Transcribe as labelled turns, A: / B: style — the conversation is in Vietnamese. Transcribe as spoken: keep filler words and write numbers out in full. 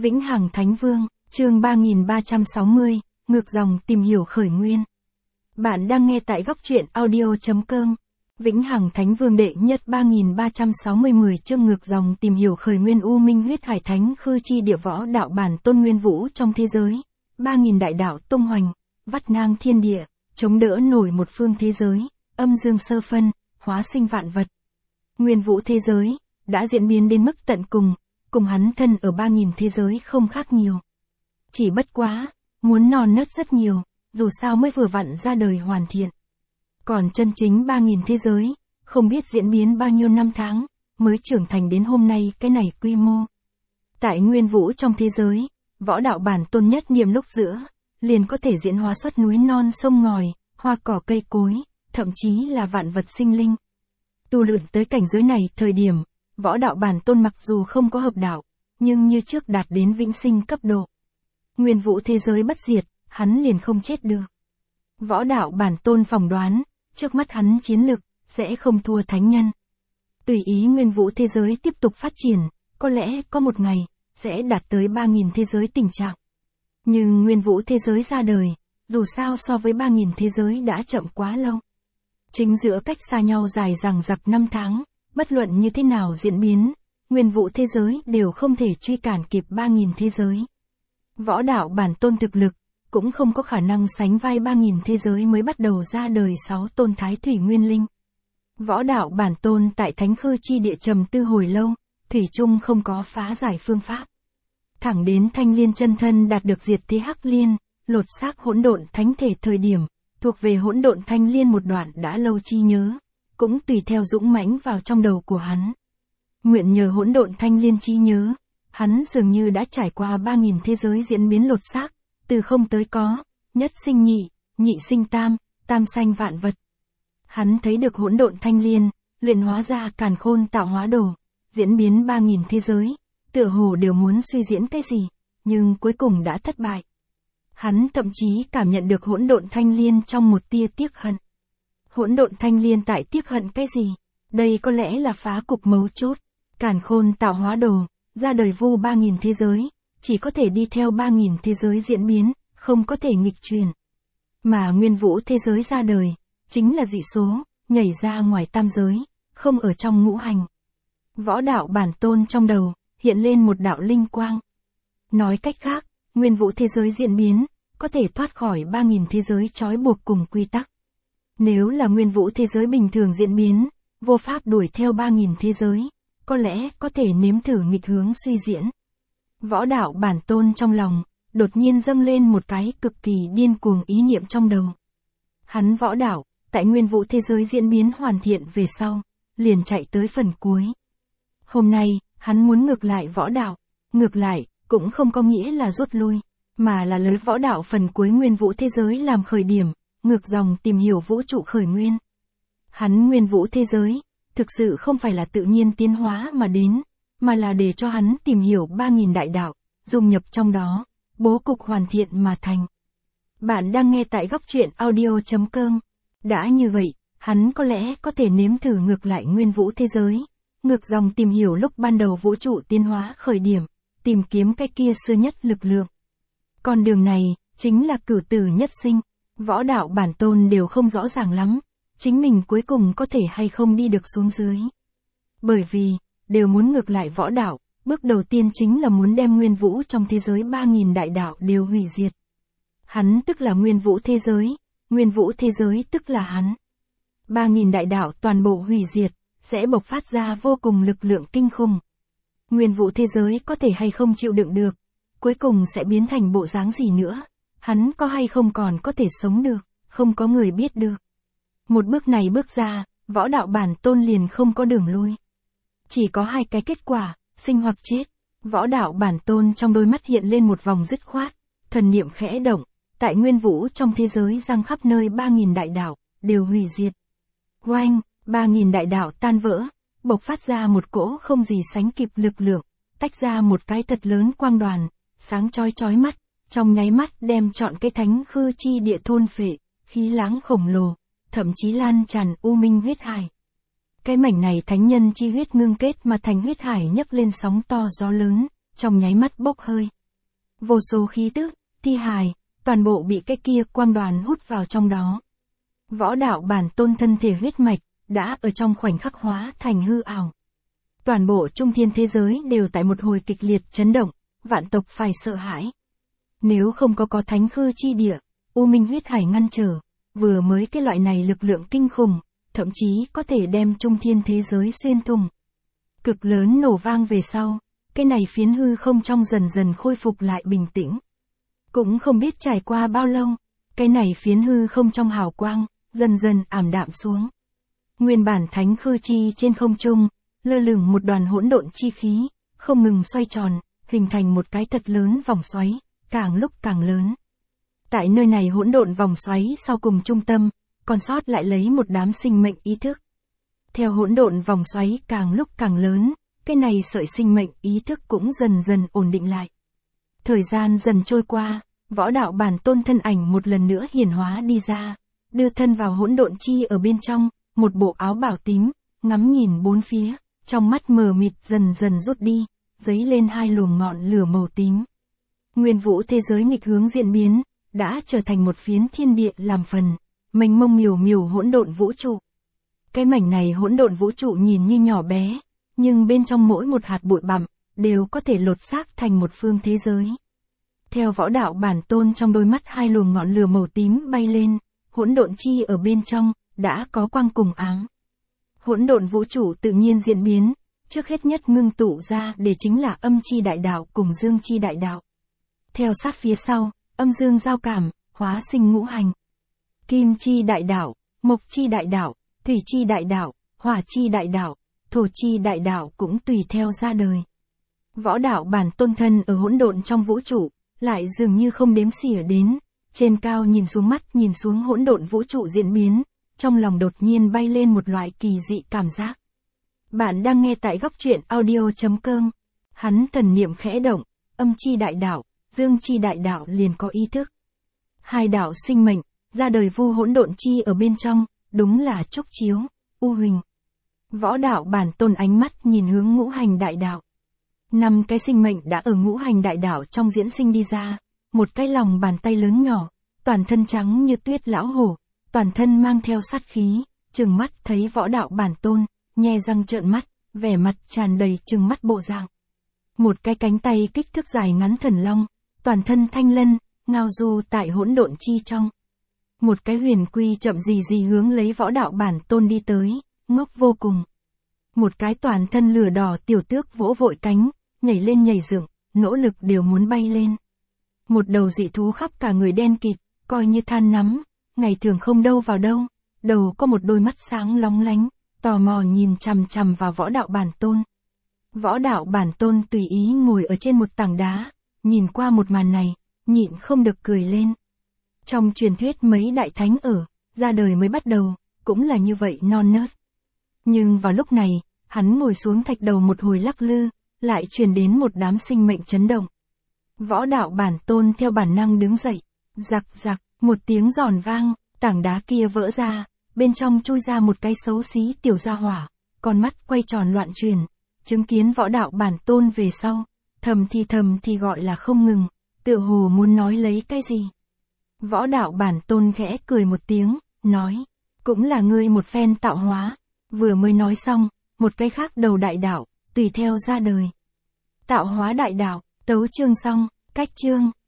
A: Vĩnh Hằng Thánh Vương, chương ba nghìn ba trăm sáu mươi, ngược dòng tìm hiểu khởi nguyên. Bạn đang nghe tại góc truyện audio chấm com. Vĩnh Hằng Thánh Vương đệ nhất ba nghìn ba trăm sáu mươi mười chương ngược dòng tìm hiểu khởi nguyên U Minh Huyết Hải Thánh Khư Chi Địa Võ Đạo Bản Tôn Nguyên Vũ trong thế giới. ba nghìn đại đạo tung hoành, vắt ngang thiên địa, chống đỡ nổi một phương thế giới, âm dương sơ phân, hóa sinh vạn vật. Nguyên Vũ thế giới đã diễn biến đến mức tận cùng, cùng hắn thân ở ba nghìn thế giới không khác nhiều. Chỉ bất quá, muốn non nớt rất nhiều, dù sao mới vừa vặn ra đời hoàn thiện. Còn chân chính ba nghìn thế giới, không biết diễn biến bao nhiêu năm tháng, mới trưởng thành đến hôm nay cái này quy mô. Tại Nguyên Vũ trong thế giới, võ đạo bản tôn nhất niệm lúc giữa, liền có thể diễn hóa xuất núi non sông ngòi, hoa cỏ cây cối, thậm chí là vạn vật sinh linh. Tu luyện tới cảnh giới này thời điểm, võ đạo bản tôn mặc dù không có hợp đạo, nhưng như trước đạt đến vĩnh sinh cấp độ. Nguyên Vũ thế giới bất diệt, hắn liền không chết được. Võ đạo bản tôn phỏng đoán, trước mắt hắn chiến lực, sẽ không thua thánh nhân. Tùy ý Nguyên Vũ thế giới tiếp tục phát triển, có lẽ có một ngày, sẽ đạt tới ba nghìn thế giới tình trạng. Nhưng Nguyên Vũ thế giới ra đời, dù sao so với ba nghìn thế giới đã chậm quá lâu. Chính giữa cách xa nhau dài dằng dặc năm tháng, bất luận như thế nào diễn biến, Nguyên Vũ thế giới đều không thể truy cản kịp ba nghìn thế giới. Võ đạo bản tôn thực lực, cũng không có khả năng sánh vai ba nghìn thế giới mới bắt đầu ra đời sáu tôn thái thủy nguyên linh. Võ đạo bản tôn tại Thánh Khư Chi Địa trầm tư hồi lâu, thủy chung không có phá giải phương pháp. Thẳng đến Thanh Liên chân thân đạt được diệt thế Hắc Liên, lột xác hỗn độn thánh thể thời điểm, thuộc về hỗn độn Thanh Liên một đoạn đã lâu chi nhớ, cũng tùy theo dũng mãnh vào trong đầu của hắn. Nguyện nhờ hỗn độn Thanh Liên chi nhớ, hắn dường như đã trải qua ba nghìn thế giới diễn biến lột xác, từ không tới có, nhất sinh nhị, nhị sinh tam, tam sanh vạn vật. Hắn thấy được hỗn độn Thanh Liên, luyện hóa ra càn khôn tạo hóa đồ, diễn biến ba nghìn thế giới, tựa hồ đều muốn suy diễn cái gì, nhưng cuối cùng đã thất bại. Hắn thậm chí cảm nhận được hỗn độn Thanh Liên trong một tia tiếc hận. Hỗn độn Thanh Liên tại tiếc hận cái gì? Đây có lẽ là phá cục mấu chốt. Càn khôn tạo hóa đồ, ra đời vu ba nghìn thế giới, chỉ có thể đi theo ba nghìn thế giới diễn biến, không có thể nghịch truyền. Mà Nguyên Vũ thế giới ra đời, chính là dị số, nhảy ra ngoài tam giới, không ở trong ngũ hành. Võ đạo bản tôn trong đầu, hiện lên một đạo linh quang. Nói cách khác, Nguyên Vũ thế giới diễn biến, có thể thoát khỏi ba nghìn thế giới trói buộc cùng quy tắc. Nếu là Nguyên Vũ thế giới bình thường diễn biến, vô pháp đuổi theo ba nghìn thế giới, có lẽ có thể nếm thử nghịch hướng suy diễn. Võ đạo bản tôn trong lòng, đột nhiên dâng lên một cái cực kỳ điên cuồng ý niệm trong đầu. Hắn võ đạo, tại Nguyên Vũ thế giới diễn biến hoàn thiện về sau, liền chạy tới phần cuối. Hôm nay, hắn muốn ngược lại võ đạo, ngược lại, cũng không có nghĩa là rút lui, mà là lấy võ đạo phần cuối Nguyên Vũ thế giới làm khởi điểm, ngược dòng tìm hiểu vũ trụ khởi nguyên. Hắn Nguyên Vũ thế giới, thực sự không phải là tự nhiên tiến hóa mà đến, mà là để cho hắn tìm hiểu ba nghìn đại đạo, dung nhập trong đó, bố cục hoàn thiện mà thành. Bạn đang nghe tại góc truyện audio chấm com. Đã như vậy, hắn có lẽ có thể nếm thử ngược lại Nguyên Vũ thế giới, ngược dòng tìm hiểu lúc ban đầu vũ trụ tiến hóa khởi điểm, tìm kiếm cái kia xưa nhất lực lượng. Con đường này, chính là cửu tử nhất sinh, võ đạo bản tôn đều không rõ ràng lắm, chính mình cuối cùng có thể hay không đi được xuống dưới. Bởi vì, đều muốn ngược lại võ đạo, bước đầu tiên chính là muốn đem Nguyên Vũ trong thế giới ba nghìn đại đạo đều hủy diệt. Hắn tức là Nguyên Vũ thế giới, Nguyên Vũ thế giới tức là hắn. ba nghìn đại đạo toàn bộ hủy diệt, sẽ bộc phát ra vô cùng lực lượng kinh khủng. Nguyên Vũ thế giới có thể hay không chịu đựng được, cuối cùng sẽ biến thành bộ dáng gì nữa, hắn có hay không còn có thể sống được, không có người biết được. Một bước này bước ra, võ đạo bản tôn liền không có đường lui. Chỉ có hai cái kết quả, sinh hoặc chết. Võ đạo bản tôn trong đôi mắt hiện lên một vòng dứt khoát, thần niệm khẽ động, tại Nguyên Vũ trong thế giới giăng khắp nơi ba nghìn đại đạo, đều hủy diệt. Oanh, ba nghìn đại đạo tan vỡ, bộc phát ra một cỗ không gì sánh kịp lực lượng, tách ra một cái thật lớn quang đoàn, sáng chói chói mắt, trong nháy mắt đem trọn cái Thánh Khư Chi Địa thôn phệ, khí láng khổng lồ, thậm chí lan tràn U Minh huyết hải. Cái mảnh này thánh nhân chi huyết ngưng kết mà thành huyết hải nhấc lên sóng to gió lớn, trong nháy mắt bốc hơi. Vô số khí tức, thi hài, toàn bộ bị cái kia quang đoàn hút vào trong đó. Võ đạo bản tôn thân thể huyết mạch, đã ở trong khoảnh khắc hóa thành hư ảo. Toàn bộ trung thiên thế giới đều tại một hồi kịch liệt chấn động, vạn tộc phải sợ hãi. Nếu không có có thánh khư chi địa, U Minh huyết hải ngăn trở, vừa mới cái loại này lực lượng kinh khủng, thậm chí có thể đem trung thiên thế giới xuyên thủng. Cực lớn nổ vang về sau, cái này phiến hư không trong dần dần khôi phục lại bình tĩnh. Cũng không biết trải qua bao lâu, cái này phiến hư không trong hào quang, dần dần ảm đạm xuống. Nguyên bản thánh khư chi trên không trung, lơ lửng một đoàn hỗn độn chi khí, không ngừng xoay tròn, hình thành một cái thật lớn vòng xoáy, càng lúc càng lớn. Tại nơi này hỗn độn vòng xoáy sau cùng trung tâm, còn sót lại lấy một đám sinh mệnh ý thức. Theo hỗn độn vòng xoáy càng lúc càng lớn, cái này sợi sinh mệnh ý thức cũng dần dần ổn định lại. Thời gian dần trôi qua, võ đạo bản tôn thân ảnh một lần nữa hiển hóa đi ra, đưa thân vào hỗn độn chi ở bên trong, một bộ áo bảo tím, ngắm nhìn bốn phía, trong mắt mờ mịt dần dần rút đi, dấy lên hai luồng ngọn lửa màu tím. Nguyên vũ thế giới nghịch hướng diễn biến, đã trở thành một phiến thiên địa làm phần, mênh mông miều miều hỗn độn vũ trụ. Cái mảnh này hỗn độn vũ trụ nhìn như nhỏ bé, nhưng bên trong mỗi một hạt bụi bặm, đều có thể lột xác thành một phương thế giới. Theo võ đạo bản tôn trong đôi mắt hai luồng ngọn lửa màu tím bay lên, hỗn độn chi ở bên trong, đã có quang cùng áng. Hỗn độn vũ trụ tự nhiên diễn biến, trước hết nhất ngưng tụ ra để chính là âm chi đại đạo cùng dương chi đại đạo. Theo sát phía sau, âm dương giao cảm, hóa sinh ngũ hành. Kim chi đại đạo, mộc chi đại đạo, thủy chi đại đạo, hỏa chi đại đạo, thổ chi đại đạo cũng tùy theo ra đời. Võ đạo bản tôn thân ở hỗn độn trong vũ trụ, lại dường như không đếm xỉa đến, trên cao nhìn xuống mắt nhìn xuống hỗn độn vũ trụ diễn biến, trong lòng đột nhiên bay lên một loại kỳ dị cảm giác. Bạn đang nghe tại góc truyện audio chấm com. Hắn thần niệm khẽ động, âm chi đại đạo, dương chi đại đạo liền có ý thức. Hai đạo sinh mệnh, ra đời vu hỗn độn chi ở bên trong, đúng là Trúc Chiếu, U Huỳnh. Võ đạo bản tôn ánh mắt nhìn hướng ngũ hành đại đạo. Năm cái sinh mệnh đã ở ngũ hành đại đạo trong diễn sinh đi ra, một cái lòng bàn tay lớn nhỏ, toàn thân trắng như tuyết lão hổ, toàn thân mang theo sát khí, trừng mắt thấy võ đạo bản tôn, nhe răng trợn mắt, vẻ mặt tràn đầy trừng mắt bộ dạng. Một cái cánh tay kích thước dài ngắn thần long, toàn thân thanh lân, ngao du tại hỗn độn chi trong. Một cái huyền quy chậm gì gì hướng lấy võ đạo bản tôn đi tới, ngốc vô cùng. Một cái toàn thân lửa đỏ tiểu tước vỗ vội cánh, nhảy lên nhảy dựng, nỗ lực đều muốn bay lên. Một đầu dị thú khắp cả người đen kịt, coi như than nắm, ngày thường không đâu vào đâu, đầu có một đôi mắt sáng lóng lánh, tò mò nhìn chằm chằm vào võ đạo bản tôn. Võ đạo bản tôn tùy ý ngồi ở trên một tảng đá, nhìn qua một màn này, nhịn không được cười lên. Trong truyền thuyết mấy đại thánh ở, ra đời mới bắt đầu, cũng là như vậy non nớt. Nhưng vào lúc này, hắn ngồi xuống thạch đầu một hồi lắc lư, lại truyền đến một đám sinh mệnh chấn động. Võ đạo bản tôn theo bản năng đứng dậy, giặc giặc, một tiếng giòn vang, tảng đá kia vỡ ra, bên trong chui ra một cái xấu xí tiểu gia hỏa, con mắt quay tròn loạn chuyển, chứng kiến võ đạo bản tôn về sau, thầm thì thầm thì gọi là không ngừng, tựa hồ muốn nói lấy cái gì. Võ đạo bản tôn khẽ cười một tiếng, nói, cũng là ngươi một phen tạo hóa, vừa mới nói xong, một cái khác đầu đại đạo, tùy theo ra đời. Tạo hóa đại đạo, tấu chương xong, cách chương.